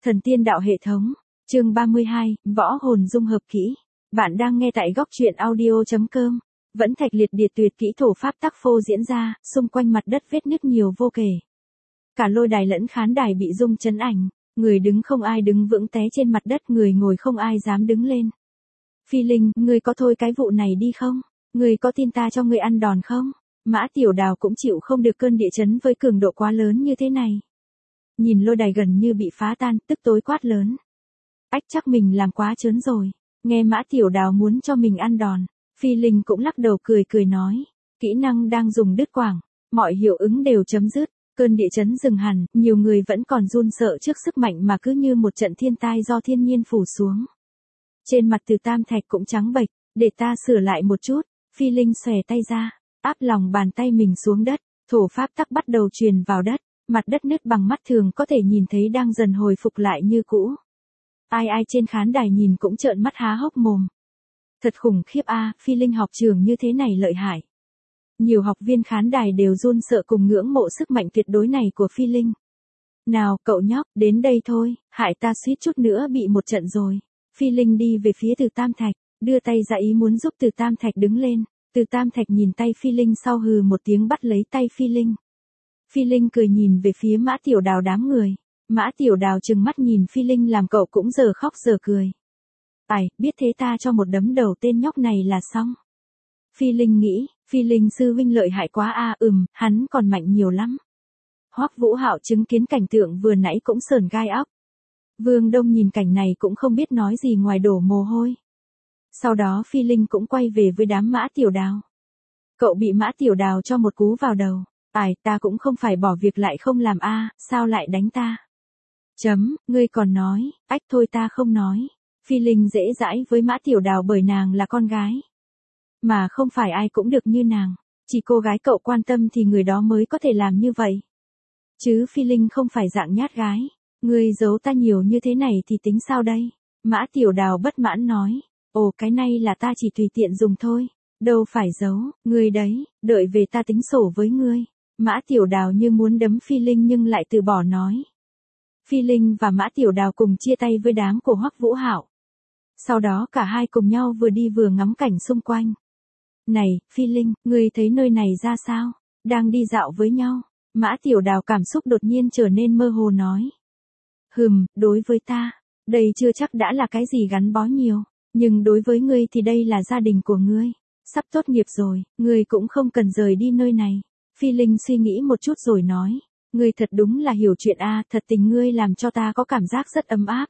Thần tiên đạo hệ thống, chương 32, võ hồn dung hợp kỹ. Bạn đang nghe tại góc truyện audio.com. Vẫn thạch liệt điệt tuyệt kỹ thổ pháp tác phô diễn ra, xung quanh mặt đất vết nứt nhiều vô kể. Cả lôi đài lẫn khán đài bị rung chấn ảnh, người đứng không ai đứng vững té trên mặt đất, người ngồi không ai dám đứng lên. Phi Linh, ngươi có thôi cái vụ này đi không? Ngươi có tin ta cho ngươi ăn đòn không? Mã Tiểu Đào cũng chịu không được cơn địa chấn với cường độ quá lớn như thế này. Nhìn lôi đài gần như bị phá tan, tức tối quát lớn. Ách, chắc mình làm quá trớn rồi. Nghe Mã Tiểu Đào muốn cho mình ăn đòn, Phi Linh cũng lắc đầu cười cười nói. Kỹ năng đang dùng đứt quãng, mọi hiệu ứng đều chấm dứt, cơn địa chấn dừng hẳn, nhiều người vẫn còn run sợ trước sức mạnh mà cứ như một trận thiên tai do thiên nhiên phủ xuống. Trên mặt Từ Tam Thạch cũng trắng bệch, để ta sửa lại một chút. Phi Linh xòe tay ra, áp lòng bàn tay mình xuống đất, thổ pháp tắc bắt đầu truyền vào đất. Mặt đất nứt bằng mắt thường có thể nhìn thấy đang dần hồi phục lại như cũ. Ai trên khán đài nhìn cũng trợn mắt há hốc mồm. Thật khủng khiếp a, Phi Linh học trường như thế này lợi hại. Nhiều học viên khán đài đều run sợ cùng ngưỡng mộ sức mạnh tuyệt đối này của Phi Linh. Nào, cậu nhóc, đến đây thôi, hại ta suýt chút nữa bị một trận rồi. Phi Linh đi về phía Từ Tam Thạch, đưa tay ra ý muốn giúp Từ Tam Thạch đứng lên. Từ Tam Thạch nhìn tay Phi Linh sau hừ một tiếng bắt lấy tay Phi Linh. Phi Linh cười nhìn về phía Mã Tiểu Đào đám người. Mã Tiểu Đào trừng mắt nhìn Phi Linh làm cậu cũng giờ khóc giờ cười. Ai, biết thế ta cho một đấm đầu tên nhóc này là xong. Phi Linh nghĩ, Phi Linh sư huynh lợi hại quá a, hắn còn mạnh nhiều lắm. Hoắc Vũ Hạo chứng kiến cảnh tượng vừa nãy cũng sởn gai óc. Vương Đông nhìn cảnh này cũng không biết nói gì ngoài đổ mồ hôi. Sau đó Phi Linh cũng quay về với đám Mã Tiểu Đào. Cậu bị Mã Tiểu Đào cho một cú vào đầu. Ai, ta cũng không phải bỏ việc lại không làm a, sao lại đánh ta? Ngươi còn nói, ách thôi ta không nói. Phi Linh dễ dãi với Mã Tiểu Đào bởi nàng là con gái. Mà không phải ai cũng được như nàng, chỉ cô gái cậu quan tâm thì người đó mới có thể làm như vậy. Chứ Phi Linh không phải dạng nhát gái, ngươi giấu ta nhiều như thế này thì tính sao đây? Mã Tiểu Đào bất mãn nói, ồ cái này là ta chỉ tùy tiện dùng thôi, đâu phải giấu, ngươi đấy, đợi về ta tính sổ với ngươi. Mã Tiểu Đào như muốn đấm Phi Linh nhưng lại từ bỏ nói. Phi Linh và Mã Tiểu Đào cùng chia tay với đám của Hoắc Vũ Hạo. Sau đó cả hai cùng nhau vừa đi vừa ngắm cảnh xung quanh. Này, Phi Linh, ngươi thấy nơi này ra sao? Đang đi dạo với nhau. Mã Tiểu Đào cảm xúc đột nhiên trở nên mơ hồ nói. Đối với ta, đây chưa chắc đã là cái gì gắn bó nhiều. Nhưng đối với ngươi thì đây là gia đình của ngươi. Sắp tốt nghiệp rồi, ngươi cũng không cần rời đi nơi này. Phi Linh suy nghĩ một chút rồi nói. Ngươi thật đúng là hiểu chuyện a, thật tình ngươi làm cho ta có cảm giác rất ấm áp.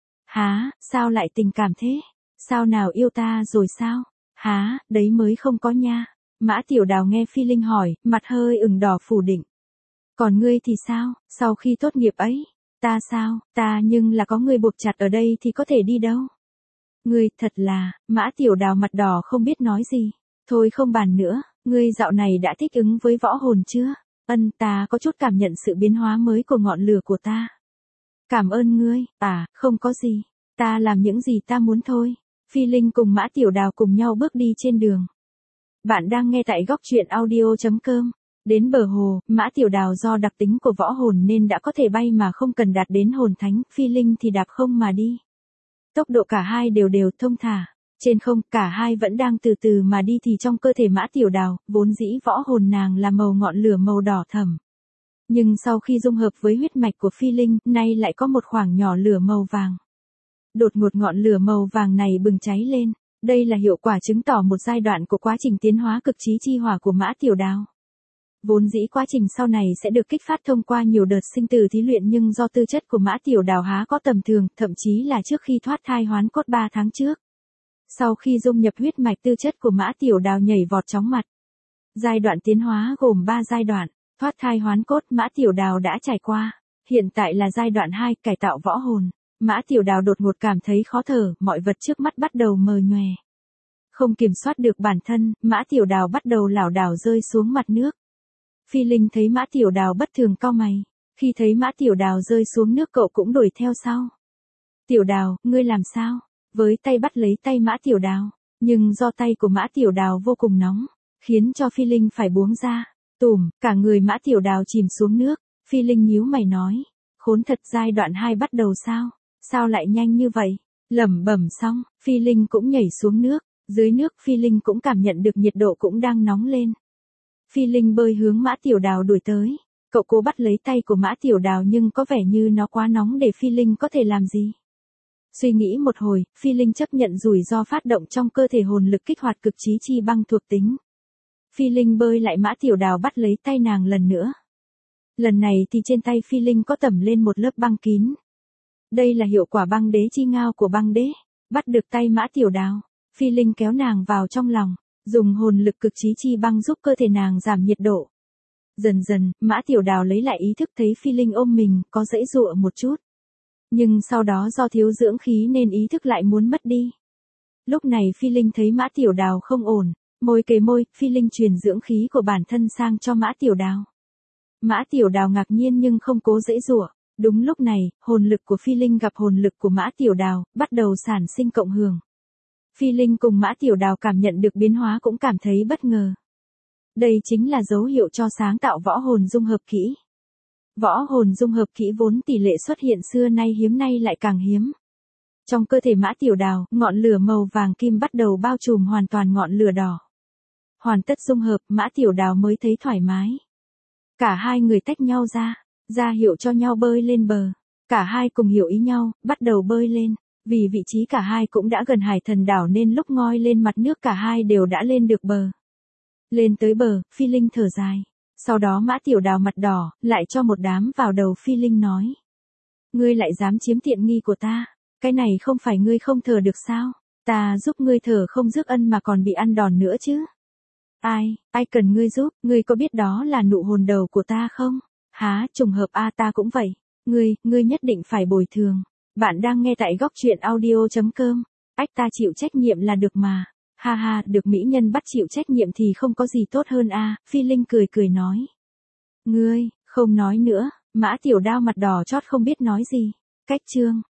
Hả, sao lại tình cảm thế? Sao nào yêu ta rồi sao? Hả, đấy mới không có nha. Mã Tiểu Đào nghe Phi Linh hỏi, mặt hơi ửng đỏ phủ định. Còn ngươi thì sao, sau khi tốt nghiệp ấy? Ta sao, ta nhưng là có ngươi buộc chặt ở đây thì có thể đi đâu? Ngươi, thật là, Mã Tiểu Đào mặt đỏ không biết nói gì. Thôi không bàn nữa, ngươi dạo này đã thích ứng với võ hồn chưa? Ta có chút cảm nhận sự biến hóa mới của ngọn lửa của ta. Cảm ơn ngươi, không có gì. Ta làm những gì ta muốn thôi. Phi Linh cùng Mã Tiểu Đào cùng nhau bước đi trên đường. Bạn đang nghe tại góc truyện audio.com. Đến bờ hồ, Mã Tiểu Đào do đặc tính của võ hồn nên đã có thể bay mà không cần đạt đến hồn thánh, Phi Linh thì đạp không mà đi. Tốc độ cả hai đều thông thả. Trên không, cả hai vẫn đang từ từ mà đi thì trong cơ thể Mã Tiểu Đào, vốn dĩ võ hồn nàng là màu ngọn lửa màu đỏ thẫm. Nhưng sau khi dung hợp với huyết mạch của Phi Linh, nay lại có một khoảng nhỏ lửa màu vàng. Đột ngột ngọn lửa màu vàng này bừng cháy lên. Đây là hiệu quả chứng tỏ một giai đoạn của quá trình tiến hóa cực trí chi hỏa của Mã Tiểu Đào. Vốn dĩ quá trình sau này sẽ được kích phát thông qua nhiều đợt sinh tử thí luyện nhưng do tư chất của Mã Tiểu Đào há có tầm thường, thậm chí là trước khi thoát thai hoán cốt 3 tháng trước. Sau khi dung nhập huyết mạch tư chất của Mã Tiểu Đào nhảy vọt chóng mặt. Giai đoạn tiến hóa gồm 3 giai đoạn, thoát thai hoán cốt Mã Tiểu Đào đã trải qua. Hiện tại là giai đoạn 2, cải tạo võ hồn. Mã Tiểu Đào đột ngột cảm thấy khó thở, mọi vật trước mắt bắt đầu mờ nhòe. Không kiểm soát được bản thân, Mã Tiểu Đào bắt đầu lảo đảo rơi xuống mặt nước. Phi Linh thấy Mã Tiểu Đào bất thường cau mày. Khi thấy Mã Tiểu Đào rơi xuống nước cậu cũng đuổi theo sau. Tiểu Đào, ngươi làm sao? Với tay bắt lấy tay Mã Tiểu Đào. Nhưng do tay của Mã Tiểu Đào vô cùng nóng, khiến cho Phi Linh phải buông ra. Cả người Mã Tiểu Đào chìm xuống nước. Phi Linh nhíu mày nói. khốn thật giai đoạn 2 bắt đầu sao? Sao lại nhanh như vậy? Lẩm bẩm xong, Phi Linh cũng nhảy xuống nước, dưới nước Phi Linh cũng cảm nhận được nhiệt độ cũng đang nóng lên. Phi Linh bơi hướng Mã Tiểu Đào đuổi tới. Cậu cố bắt lấy tay của Mã Tiểu Đào nhưng có vẻ như nó quá nóng để Phi Linh có thể làm gì. Suy nghĩ một hồi, Phi Linh chấp nhận rủi ro phát động trong cơ thể hồn lực kích hoạt cực chí chi băng thuộc tính. Phi Linh bơi lại Mã Tiểu Đào bắt lấy tay nàng lần nữa. Lần này thì trên tay Phi Linh có tẩm lên một lớp băng kín. Đây là hiệu quả băng đế chi ngao của băng đế. Bắt được tay Mã Tiểu Đào, Phi Linh kéo nàng vào trong lòng, dùng hồn lực cực chí chi băng giúp cơ thể nàng giảm nhiệt độ. Dần dần, Mã Tiểu Đào lấy lại ý thức thấy Phi Linh ôm mình, có giãy giụa một chút. Nhưng sau đó do thiếu dưỡng khí nên ý thức lại muốn mất đi. Lúc này Phi Linh thấy Mã Tiểu Đào không ổn, môi kề môi, Phi Linh truyền dưỡng khí của bản thân sang cho Mã Tiểu Đào. Mã Tiểu Đào ngạc nhiên nhưng không cố giãy giụa. Đúng lúc này, hồn lực của Phi Linh gặp hồn lực của Mã Tiểu Đào, bắt đầu sản sinh cộng hưởng. Phi Linh cùng Mã Tiểu Đào cảm nhận được biến hóa cũng cảm thấy bất ngờ. Đây chính là dấu hiệu cho sáng tạo võ hồn dung hợp kỹ. Võ hồn dung hợp kỹ vốn tỷ lệ xuất hiện xưa nay hiếm nay lại càng hiếm. Trong cơ thể Mã Tiểu Đào, ngọn lửa màu vàng kim bắt đầu bao trùm hoàn toàn ngọn lửa đỏ. Hoàn tất dung hợp, Mã Tiểu Đào mới thấy thoải mái. Cả hai người tách nhau ra hiệu cho nhau bơi lên bờ. Cả hai cùng hiểu ý nhau, bắt đầu bơi lên. Vì vị trí cả hai cũng đã gần Hải Thần đảo nên lúc ngoi lên mặt nước cả hai đều đã lên được bờ. Lên tới bờ, Phi Linh thở dài. Sau đó Mã Tiểu Đào mặt đỏ, lại cho một đám vào đầu Phi Linh nói. Ngươi lại dám chiếm tiện nghi của ta. Cái này không phải ngươi không thở được sao? Ta giúp ngươi thở không rước ân mà còn bị ăn đòn nữa chứ. Ai cần ngươi giúp, ngươi có biết đó là nụ hồn đầu của ta không? Há, trùng hợp ta cũng vậy. Ngươi nhất định phải bồi thường. Bạn đang nghe tại góc truyện audio.com. Ta chịu trách nhiệm là được mà. Ha ha, được mỹ nhân bắt chịu trách nhiệm thì không có gì tốt hơn Phi Linh cười nói. Ngươi, không nói nữa, Mã Tiểu Đao mặt đỏ chót không biết nói gì. Cách chương.